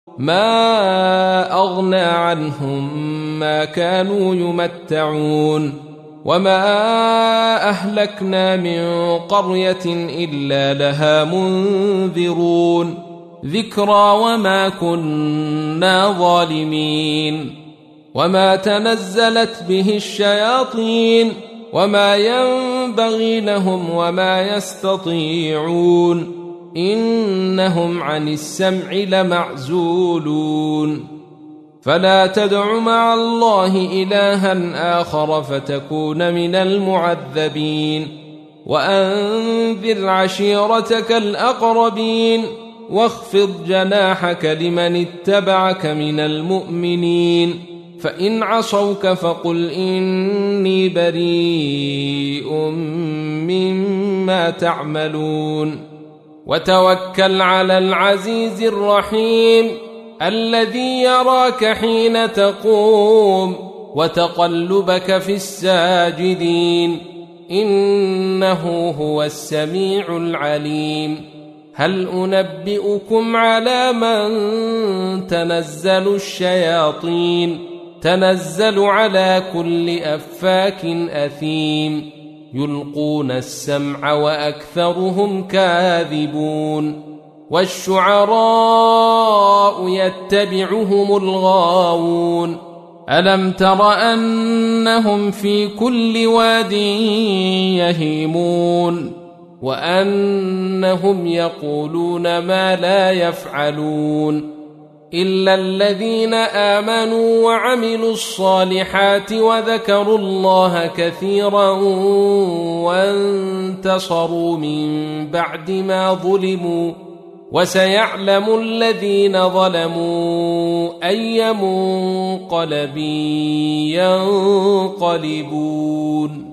ما أغنى عنهم ما كانوا يمتعون وما أهلكنا من قرية إلا لها منذرون ذكرى وما كنا ظالمين وما تنزلت به الشياطين وما ينبغي لهم وما يستطيعون إنهم عن السمع لمعزولون فلا تدع مع الله إلها آخر فتكون من المعذبين وأنذر عشيرتك الأقربين واخفض جناحك لمن اتبعك من المؤمنين فإن عصوك فقل إني بريء مما تعملون وتوكل على العزيز الرحيم الذي يراك حين تقوم وتقلبك في الساجدين إنه هو السميع العليم هل أنبئكم على من تنزل الشياطين تنزل على كل أفاك أثيم يلقون السمع وأكثرهم كاذبون والشعراء يتبعهم الغاوون ألم تر أنهم في كل واد يهيمون وأنهم يقولون ما لا يفعلون إلا الذين آمنوا وعملوا الصالحات وذكروا الله كثيرا وانتصروا من بعد ما ظلموا وسيعلم الذين ظلموا أي منقلب ينقلبون